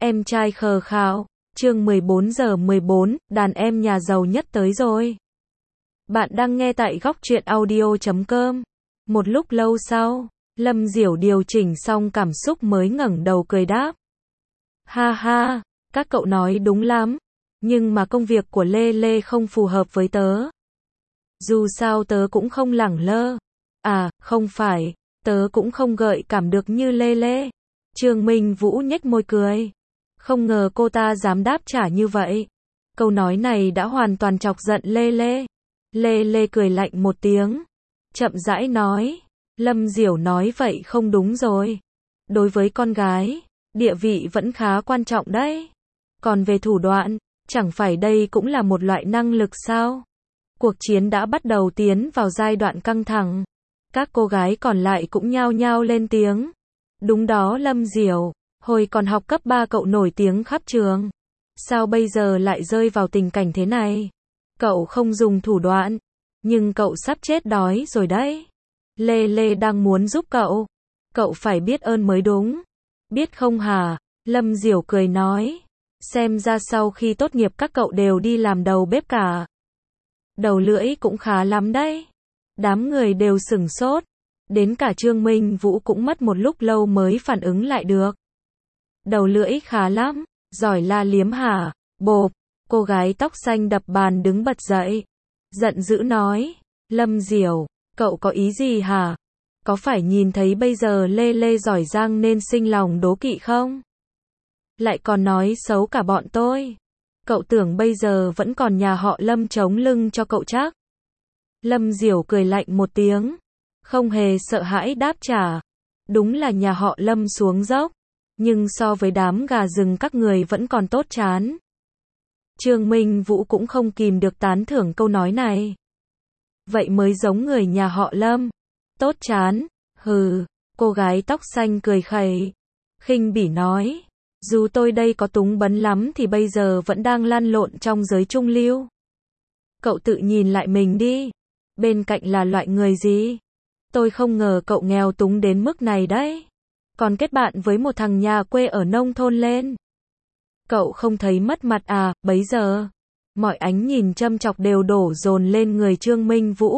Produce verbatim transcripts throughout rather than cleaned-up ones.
Em trai khờ khạo, chương mười bốn giờ mười bốn, đàn em nhà giàu nhất tới rồi. Bạn đang nghe tại góc truyện audio chấm com. Một lúc lâu sau, Lâm Diểu điều chỉnh xong cảm xúc mới ngẩng đầu cười đáp. Ha ha, các cậu nói đúng lắm, nhưng mà công việc của Lê Lê không phù hợp với tớ. Dù sao tớ cũng không lẳng lơ. À, không phải, tớ cũng không gợi cảm được như Lê Lê. Trương Minh Vũ nhếch môi cười. Không ngờ cô ta dám đáp trả như vậy. Câu nói này đã hoàn toàn chọc giận Lê Lê. Lê Lê cười lạnh một tiếng, chậm rãi nói, Lâm Diểu nói vậy không đúng rồi. Đối với con gái, địa vị vẫn khá quan trọng đấy. Còn về thủ đoạn, chẳng phải đây cũng là một loại năng lực sao? Cuộc chiến đã bắt đầu tiến vào giai đoạn căng thẳng. Các cô gái còn lại cũng nhao nhao lên tiếng. Đúng đó Lâm Diểu, hồi còn học cấp ba cậu nổi tiếng khắp trường. Sao bây giờ lại rơi vào tình cảnh thế này? Cậu không dùng thủ đoạn, nhưng cậu sắp chết đói rồi đấy. Lê Lê đang muốn giúp cậu. Cậu phải biết ơn mới đúng. Biết không hả? Lâm Diểu cười nói. Xem ra sau khi tốt nghiệp các cậu đều đi làm đầu bếp cả. Đầu lưỡi cũng khá lắm đấy. Đám người đều sửng sốt. Đến cả Trương Minh Vũ cũng mất một lúc lâu mới phản ứng lại được. Đầu lưỡi khá lắm, giỏi la liếm hả? Bộp, cô gái tóc xanh đập bàn đứng bật dậy. Giận dữ nói, Lâm Diểu, cậu có ý gì hả? Có phải nhìn thấy bây giờ Lê Lê giỏi giang nên sinh lòng đố kỵ không? Lại còn nói xấu cả bọn tôi. Cậu tưởng bây giờ vẫn còn nhà họ Lâm chống lưng cho cậu chắc? Lâm Diểu cười lạnh một tiếng, không hề sợ hãi đáp trả. Đúng là nhà họ Lâm xuống dốc, nhưng so với đám gà rừng các người vẫn còn tốt chán. Trương Minh Vũ cũng không kìm được tán thưởng câu nói này. Vậy mới giống người nhà họ Lâm. Tốt chán, hừ, cô gái tóc xanh cười khẩy, khinh bỉ nói, dù tôi đây có túng bấn lắm thì bây giờ vẫn đang lăn lộn trong giới trung lưu. Cậu tự nhìn lại mình đi, bên cạnh là loại người gì? Tôi không ngờ cậu nghèo túng đến mức này đấy. Còn kết bạn với một thằng nhà quê ở nông thôn lên. Cậu không thấy mất mặt à? Bấy giờ, mọi ánh nhìn châm chọc đều đổ dồn lên người Trương Minh Vũ.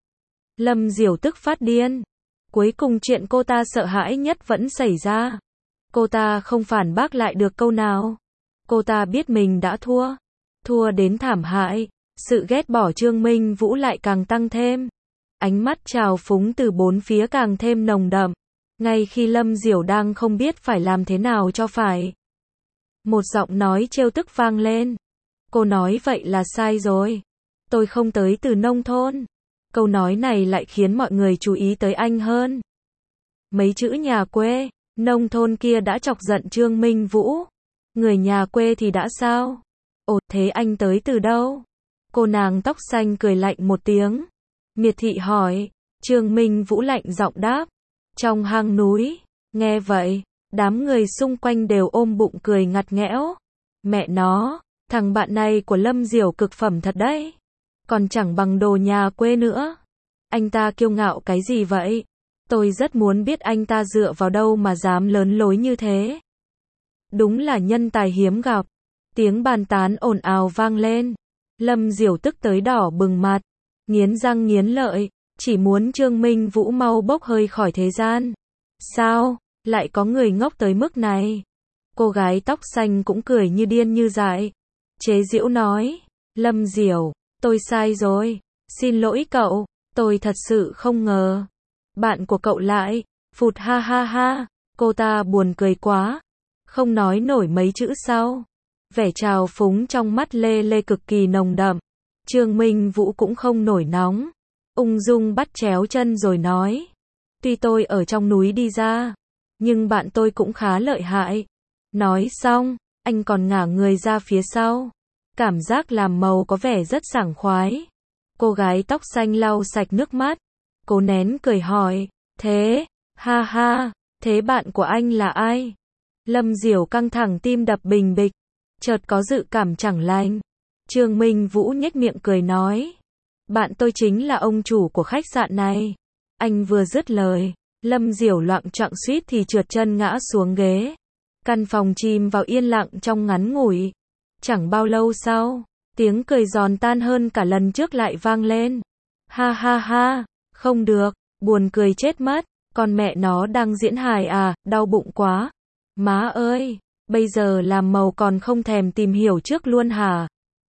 Lâm Diểu tức phát điên. Cuối cùng chuyện cô ta sợ hãi nhất vẫn xảy ra. Cô ta không phản bác lại được câu nào. Cô ta biết mình đã thua. Thua đến thảm hại. Sự ghét bỏ Trương Minh Vũ lại càng tăng thêm. Ánh mắt trào phúng từ bốn phía càng thêm nồng đậm. Ngay khi Lâm Diểu đang không biết phải làm thế nào cho phải. Một giọng nói trêu tức vang lên. Cô nói vậy là sai rồi. Tôi không tới từ nông thôn. Câu nói này lại khiến mọi người chú ý tới anh hơn. Mấy chữ nhà quê, nông thôn kia đã chọc giận Trương Minh Vũ. Người nhà quê thì đã sao? Ồ, thế anh tới từ đâu? Cô nàng tóc xanh cười lạnh một tiếng. Miệt thị hỏi. Trương Minh Vũ lạnh giọng đáp. Trong hang núi. Nghe vậy, đám người xung quanh đều ôm bụng cười ngặt nghẽo. Mẹ nó, thằng bạn này của Lâm Diểu cực phẩm thật đấy. Còn chẳng bằng đồ nhà quê nữa. Anh ta kiêu ngạo cái gì vậy? Tôi rất muốn biết anh ta dựa vào đâu mà dám lớn lối như thế. Đúng là nhân tài hiếm gặp. Tiếng bàn tán ồn ào vang lên. Lâm Diểu tức tới đỏ bừng mặt, nghiến răng nghiến lợi, chỉ muốn Trương Minh Vũ mau bốc hơi khỏi thế gian. Sao, lại có người ngốc tới mức này? Cô gái tóc xanh cũng cười như điên như dại. Chế giễu nói, Lâm Diểu, tôi sai rồi, xin lỗi cậu, tôi thật sự không ngờ. Bạn của cậu lại, phụt ha ha ha, cô ta buồn cười quá, không nói nổi mấy chữ sau. Vẻ trào phúng trong mắt Lê Lê cực kỳ nồng đậm. Trương Minh Vũ cũng không nổi nóng, ung dung bắt chéo chân rồi nói. Tuy tôi ở trong núi đi ra, nhưng bạn tôi cũng khá lợi hại. Nói xong, anh còn ngả người ra phía sau. Cảm giác làm màu có vẻ rất sảng khoái. Cô gái tóc xanh lau sạch nước mắt, cố nén cười hỏi, thế, ha ha, thế bạn của anh là ai? Lâm Diểu căng thẳng tim đập bình bịch, chợt có dự cảm chẳng lành. Trương Minh Vũ nhếch miệng cười nói, bạn tôi chính là ông chủ của khách sạn này. Anh vừa dứt lời, Lâm Diểu loạng choạng suýt thì trượt chân ngã xuống ghế. Căn phòng chìm vào yên lặng trong ngắn ngủi. Chẳng bao lâu sau, tiếng cười giòn tan hơn cả lần trước lại vang lên. Ha ha ha, không được, buồn cười chết mất, con mẹ nó đang diễn hài à, đau bụng quá. Má ơi, bây giờ làm màu còn không thèm tìm hiểu trước luôn hả?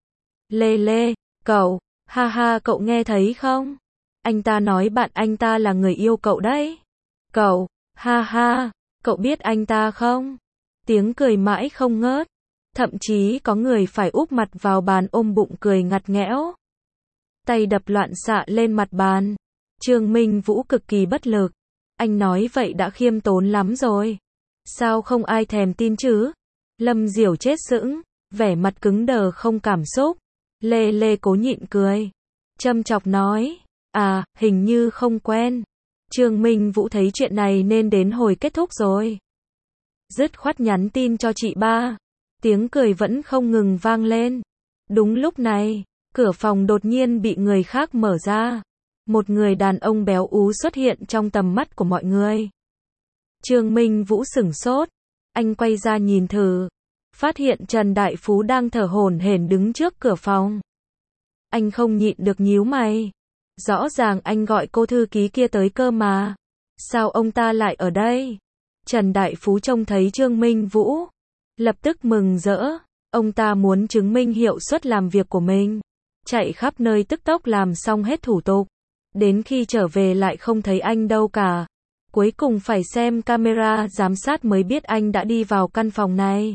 Lê Lê, cậu, ha ha cậu nghe thấy không? Anh ta nói bạn anh ta là người yêu cậu đấy. Cậu, ha ha, cậu biết anh ta không? Tiếng cười mãi không ngớt. Thậm chí có người phải úp mặt vào bàn ôm bụng cười ngặt nghẽo. Tay đập loạn xạ lên mặt bàn. Trương Minh Vũ cực kỳ bất lực. Anh nói vậy đã khiêm tốn lắm rồi. Sao không ai thèm tin chứ? Lâm Diểu chết sững, vẻ mặt cứng đờ không cảm xúc. Lê Lê cố nhịn cười. Châm chọc nói, à, hình như không quen. Trương Minh Vũ thấy chuyện này nên đến hồi kết thúc rồi. Dứt khoát nhắn tin cho chị ba. Tiếng cười vẫn không ngừng vang lên. Đúng lúc này, cửa phòng đột nhiên bị người khác mở ra. Một người đàn ông béo ú xuất hiện trong tầm mắt của mọi người. Trương Minh Vũ sửng sốt. Anh quay ra nhìn thử. Phát hiện Trần Đại Phú đang thở hổn hển đứng trước cửa phòng. Anh không nhịn được nhíu mày. Rõ ràng anh gọi cô thư ký kia tới cơ mà. Sao ông ta lại ở đây? Trần Đại Phú trông thấy Trương Minh Vũ. Lập tức mừng rỡ. Ông ta muốn chứng minh hiệu suất làm việc của mình. Chạy khắp nơi tức tốc làm xong hết thủ tục. Đến khi trở về lại không thấy anh đâu cả. Cuối cùng phải xem camera giám sát mới biết anh đã đi vào căn phòng này.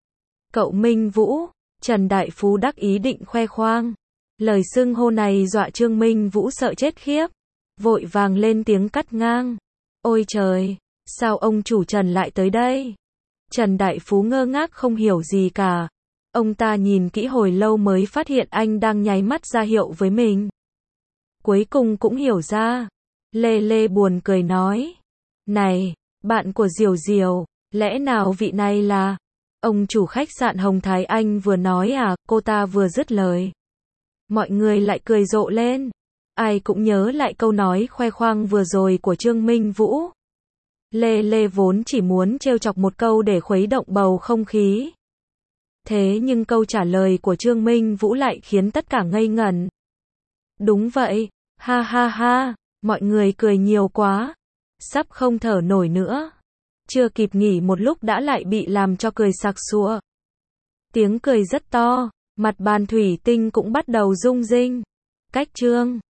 Cậu Minh Vũ, Trần Đại Phú đắc ý định khoe khoang. Lời xưng hô này dọa Trương Minh Vũ sợ chết khiếp. Vội vàng lên tiếng cắt ngang. Ôi trời, sao ông chủ Trần lại tới đây? Trần Đại Phú ngơ ngác không hiểu gì cả. Ông ta nhìn kỹ hồi lâu mới phát hiện anh đang nháy mắt ra hiệu với mình. Cuối cùng cũng hiểu ra. Lê Lê buồn cười nói. Này, bạn của Diều Diều, lẽ nào vị này là... Ông chủ khách sạn Hồng Thái Anh vừa nói à, cô ta vừa dứt lời. Mọi người lại cười rộ lên. Ai cũng nhớ lại câu nói khoe khoang vừa rồi của Trương Minh Vũ. Lê Lê vốn chỉ muốn trêu chọc một câu để khuấy động bầu không khí. Thế nhưng câu trả lời của Trương Minh Vũ lại khiến tất cả ngây ngẩn. Đúng vậy, ha ha ha, mọi người cười nhiều quá. Sắp không thở nổi nữa. Chưa kịp nghỉ một lúc đã lại bị làm cho cười sặc sụa. Tiếng cười rất to, mặt bàn thủy tinh cũng bắt đầu rung rinh. Cách Trương